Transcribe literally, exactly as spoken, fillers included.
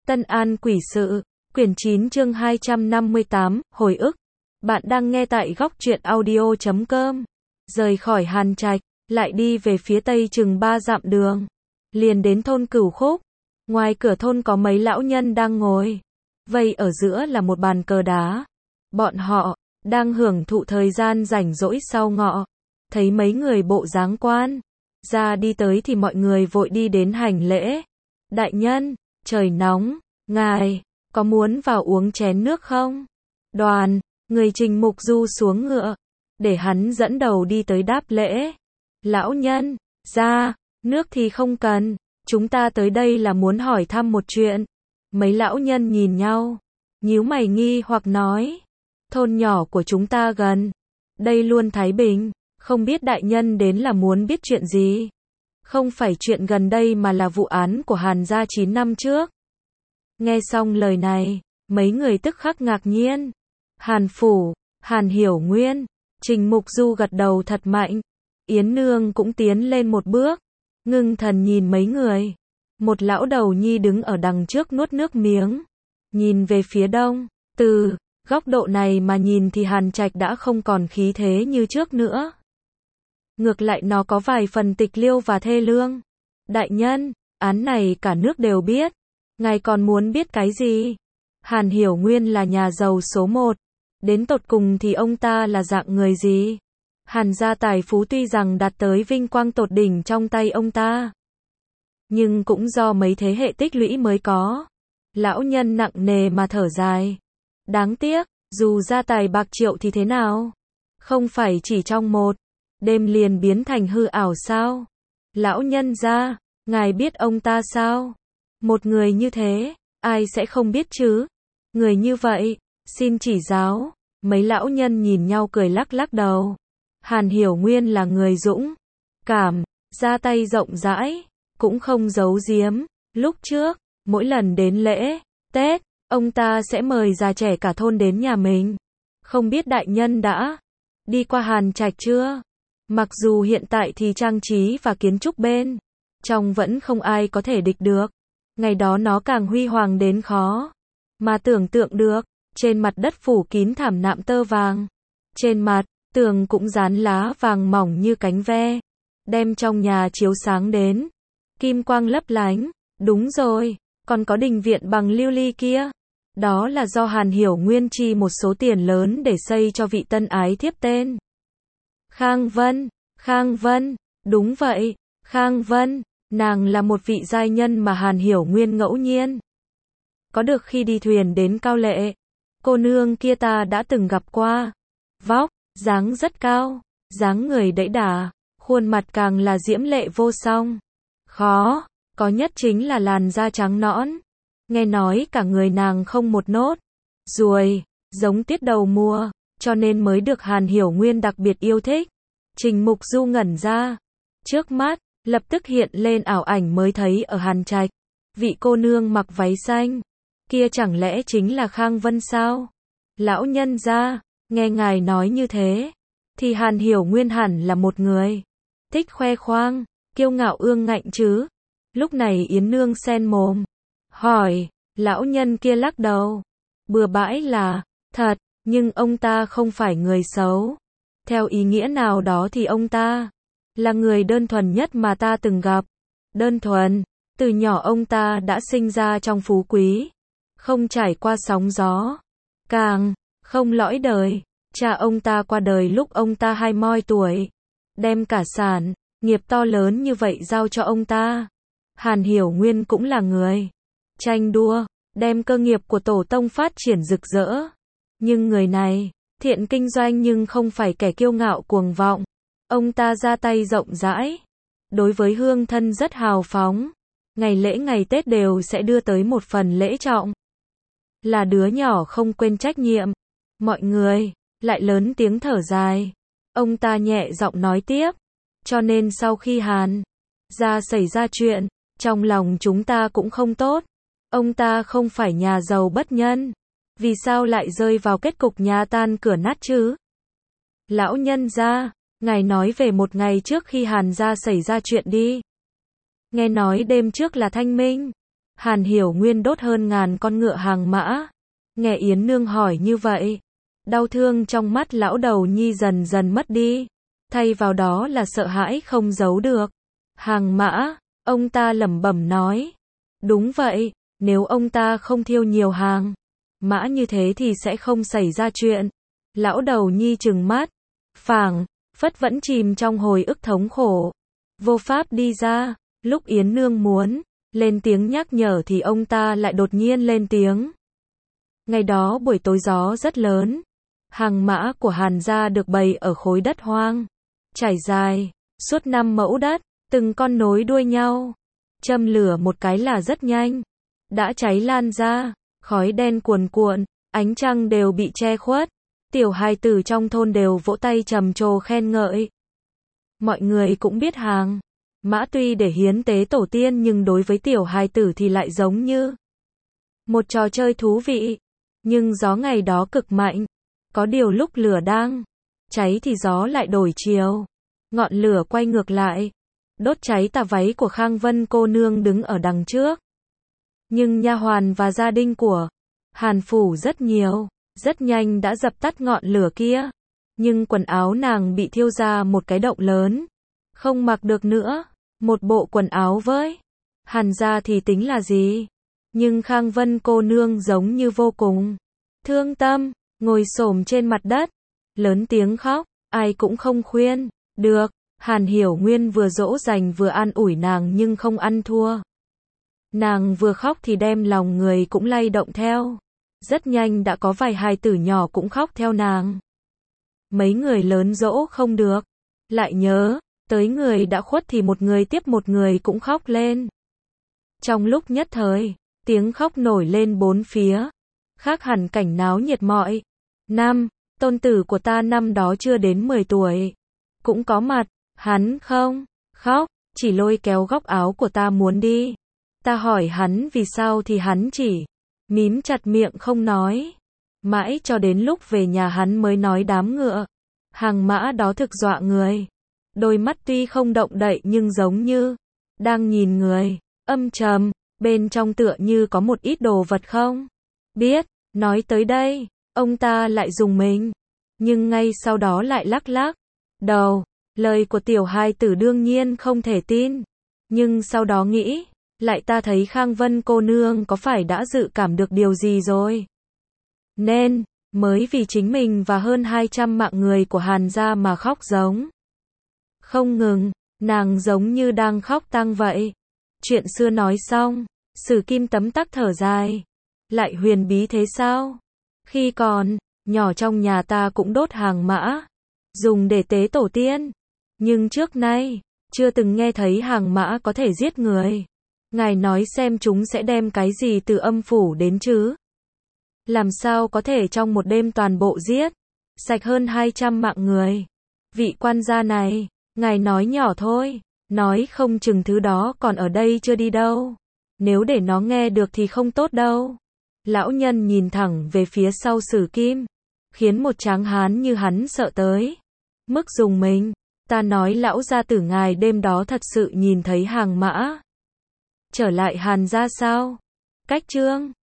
Tân An Quỷ Sự, quyển chín chương hai trăm năm mươi tám, hồi ức. Bạn đang nghe tại góc truyện audio chấm com. Rời khỏi Hàn Trạch, lại đi về phía tây chừng ba dặm đường. Liền đến thôn Cửu Khúc. Ngoài cửa thôn có mấy lão nhân đang ngồi. Vây ở giữa là một bàn cờ đá. Bọn họ đang hưởng thụ thời gian rảnh rỗi sau ngọ. Thấy mấy người bộ dáng quan ra đi tới thì mọi người vội đi đến hành lễ. Đại nhân, trời nóng, ngài có muốn vào uống chén nước không? Đoàn người Trình Mục Du xuống ngựa, để hắn dẫn đầu đi tới đáp lễ. Lão nhân, ra, nước thì không cần, chúng ta tới đây là muốn hỏi thăm một chuyện. Mấy lão nhân nhìn nhau, nhíu mày nghi hoặc nói, thôn nhỏ của chúng ta gần đây luôn thái bình, không biết đại nhân đến là muốn biết chuyện gì? Không phải chuyện gần đây mà là vụ án của Hàn gia chín năm trước. Nghe xong lời này, mấy người tức khắc ngạc nhiên. Hàn phủ, Hàn Hiểu Nguyên, Trình Mục Du gật đầu thật mạnh. Yến Nương cũng tiến lên một bước, ngưng thần nhìn mấy người. Một lão đầu nhi đứng ở đằng trước nuốt nước miếng, nhìn về phía đông. Từ góc độ này mà nhìn thì Hàn Trạch đã không còn khí thế như trước nữa. Ngược lại nó có vài phần tịch liêu và thê lương. Đại nhân, án này cả nước đều biết. Ngài còn muốn biết cái gì? Hàn Hiểu Nguyên là nhà giàu số một. Đến tột cùng thì ông ta là dạng người gì? Hàn gia tài phú tuy rằng đạt tới vinh quang tột đỉnh trong tay ông ta, nhưng cũng do mấy thế hệ tích lũy mới có. Lão nhân nặng nề mà thở dài. Đáng tiếc, dù gia tài bạc triệu thì thế nào? Không phải chỉ trong một đêm liền biến thành hư ảo sao? Lão nhân gia, ngài biết ông ta sao? Một người như thế, ai sẽ không biết chứ? Người như vậy, xin chỉ giáo. Mấy lão nhân nhìn nhau cười lắc lắc đầu. Hàn Hiểu Nguyên là người dũng cảm, ra tay rộng rãi, cũng không giấu giếm. Lúc trước, mỗi lần đến lễ Tết, ông ta sẽ mời già trẻ cả thôn đến nhà mình. Không biết đại nhân đã đi qua Hàn Trạch chưa? Mặc dù hiện tại thì trang trí và kiến trúc bên trong vẫn không ai có thể địch được. Ngày đó nó càng huy hoàng đến khó mà tưởng tượng được. Trên mặt đất phủ kín thảm nạm tơ vàng. Trên mặt tường cũng dán lá vàng mỏng như cánh ve, đem trong nhà chiếu sáng đến kim quang lấp lánh. Đúng rồi, còn có đình viện bằng lưu ly kia. Đó là do Hàn Hiểu Nguyên chi một số tiền lớn để xây cho vị tân ái thiếp tên Khang Vân. Khang Vân, đúng vậy, Khang Vân. Nàng là một vị giai nhân mà Hàn Hiểu Nguyên ngẫu nhiên có được khi đi thuyền đến Cao Lệ. Cô nương kia ta đã từng gặp qua. Vóc dáng rất cao, dáng người đẫy đà, khuôn mặt càng là diễm lệ vô song. Khó có nhất chính là làn da trắng nõn. Nghe nói cả người nàng không một nốt ruồi, giống tiết đầu mùa, cho nên mới được Hàn Hiểu Nguyên đặc biệt yêu thích. Trình Mục Du ngẩn ra, trước mắt lập tức hiện lên ảo ảnh mới thấy ở Hàn Trạch. Vị cô nương mặc váy xanh kia chẳng lẽ chính là Khang Vân sao? Lão nhân gia, nghe ngài nói như thế, thì Hàn Hiểu Nguyên hẳn là một người thích khoe khoang, kiêu ngạo ương ngạnh chứ. Lúc này Yến Nương xen mồm, hỏi, lão nhân kia lắc đầu, bừa bãi là, thật, nhưng ông ta không phải người xấu. Theo ý nghĩa nào đó thì ông ta là người đơn thuần nhất mà ta từng gặp. Đơn thuần, từ nhỏ ông ta đã sinh ra trong phú quý, không trải qua sóng gió, càng không lõi đời. Cha ông ta qua đời lúc ông ta hai mươi tuổi, đem cả sản nghiệp to lớn như vậy giao cho ông ta. Hàn Hiểu Nguyên cũng là người tranh đua, đem cơ nghiệp của tổ tông phát triển rực rỡ. Nhưng người này, thiện kinh doanh nhưng không phải kẻ kiêu ngạo cuồng vọng. Ông ta ra tay rộng rãi, đối với hương thân rất hào phóng. Ngày lễ ngày Tết đều sẽ đưa tới một phần lễ trọng. Là đứa nhỏ không quên trách nhiệm. Mọi người lại lớn tiếng thở dài. Ông ta nhẹ giọng nói tiếp, cho nên sau khi Hàn gia xảy ra chuyện, trong lòng chúng ta cũng không tốt. Ông ta không phải nhà giàu bất nhân, vì sao lại rơi vào kết cục nhà tan cửa nát chứ? Lão nhân gia, ngài nói về một ngày trước khi Hàn gia xảy ra chuyện đi. Nghe nói đêm trước là Thanh Minh. Hàn Hiểu Nguyên đốt hơn ngàn con ngựa hàng mã. Nghe Yến Nương hỏi như vậy, đau thương trong mắt lão đầu nhi dần dần mất đi, thay vào đó là sợ hãi không giấu được. Hàng mã, ông ta lẩm bẩm nói. Đúng vậy, nếu ông ta không thiêu nhiều hàng mã như thế thì sẽ không xảy ra chuyện. Lão đầu nhi trừng mắt, phảng phất vẫn chìm trong hồi ức thống khổ, vô pháp đi ra. Lúc Yến Nương muốn lên tiếng nhắc nhở thì ông ta lại đột nhiên lên tiếng. Ngày đó buổi tối gió rất lớn, hàng mã của Hàn gia được bày ở khối đất hoang, trải dài suốt năm mẫu đất, từng con nối đuôi nhau, châm lửa một cái là rất nhanh, đã cháy lan ra, khói đen cuồn cuộn, ánh trăng đều bị che khuất. Tiểu hài tử trong thôn đều vỗ tay trầm trồ khen ngợi. Mọi người cũng biết hàng mã tuy để hiến tế tổ tiên nhưng đối với tiểu hài tử thì lại giống như một trò chơi thú vị. Nhưng gió ngày đó cực mạnh, có điều lúc lửa đang cháy thì gió lại đổi chiều, ngọn lửa quay ngược lại, đốt cháy tà váy của Khang Vân cô nương đứng ở đằng trước. Nhưng nha hoàn và gia đình của Hàn phủ rất nhiều, rất nhanh đã dập tắt ngọn lửa kia. Nhưng quần áo nàng bị thiêu ra một cái động lớn, không mặc được nữa. Một bộ quần áo với Hàn gia thì tính là gì? Nhưng Khang Vân cô nương giống như vô cùng thương tâm, ngồi xổm trên mặt đất, lớn tiếng khóc, ai cũng không khuyên được. Hàn Hiểu Nguyên vừa dỗ dành vừa an ủi nàng nhưng không ăn thua. Nàng vừa khóc thì đem lòng người cũng lay động theo. Rất nhanh đã có vài hài tử nhỏ cũng khóc theo nàng. Mấy người lớn dỗ không được, lại nhớ tới người đã khuất thì một người tiếp một người cũng khóc lên. Trong lúc nhất thời, tiếng khóc nổi lên bốn phía, khác hẳn cảnh náo nhiệt mọi năm. Tôn tử của ta năm đó chưa đến mười tuổi, cũng có mặt, hắn không khóc, chỉ lôi kéo góc áo của ta muốn đi. Ta hỏi hắn vì sao thì hắn chỉ mím chặt miệng không nói. Mãi cho đến lúc về nhà hắn mới nói đám ngựa hàng mã đó thực dọa người. Đôi mắt tuy không động đậy nhưng giống như đang nhìn người, âm trầm, bên trong tựa như có một ít đồ vật không biết. Nói tới đây, ông ta lại dùng mình, nhưng ngay sau đó lại lắc lắc đầu. Lời của tiểu hài tử đương nhiên không thể tin, nhưng sau đó nghĩ lại ta thấy Khang Vân cô nương có phải đã dự cảm được điều gì rồi, nên mới vì chính mình và hơn hai trăm mạng người của Hàn gia mà khóc giống không ngừng. Nàng giống như đang khóc tang vậy. Chuyện xưa nói xong, Sử Kim tấm tắc thở dài. Lại huyền bí thế sao? Khi còn nhỏ trong nhà ta cũng đốt hàng mã, dùng để tế tổ tiên. Nhưng trước nay, chưa từng nghe thấy hàng mã có thể giết người. Ngài nói xem chúng sẽ đem cái gì từ âm phủ đến chứ? Làm sao có thể trong một đêm toàn bộ giết sạch hơn hai trăm mạng người? Vị quan gia này, ngài nói nhỏ thôi, nói không chừng thứ đó còn ở đây chưa đi đâu. Nếu để nó nghe được thì không tốt đâu. Lão nhân nhìn thẳng về phía sau Sử Kim, khiến một tráng hán như hắn sợ tới mức dùng mình. Ta nói lão gia tử ngài đêm đó thật sự nhìn thấy hàng mã trở lại Hàn gia sao? Cách chương